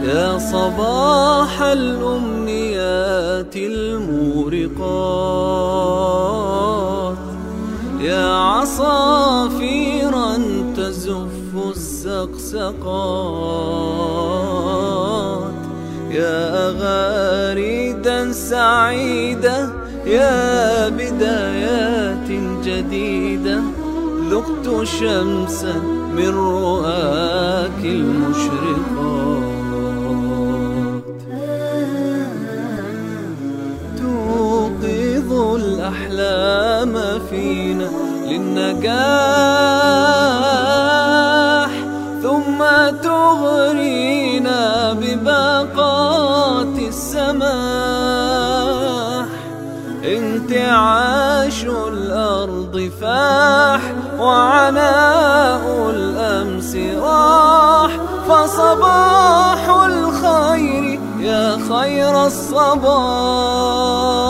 يا صباح الأمنيات المورقات، يا عصافيرا تزف السقسقات، يا أغاريدا سعيدة، يا بدايات جديدة. ذقت شمسا من رؤاك المشرقات، توقظ الأحلام فينا للنجاح، ثم تغرينا بباقات السماح. انتعاش الأرض فاح، وعناء الأمس راح، فصباح الخير يا خير الصباح.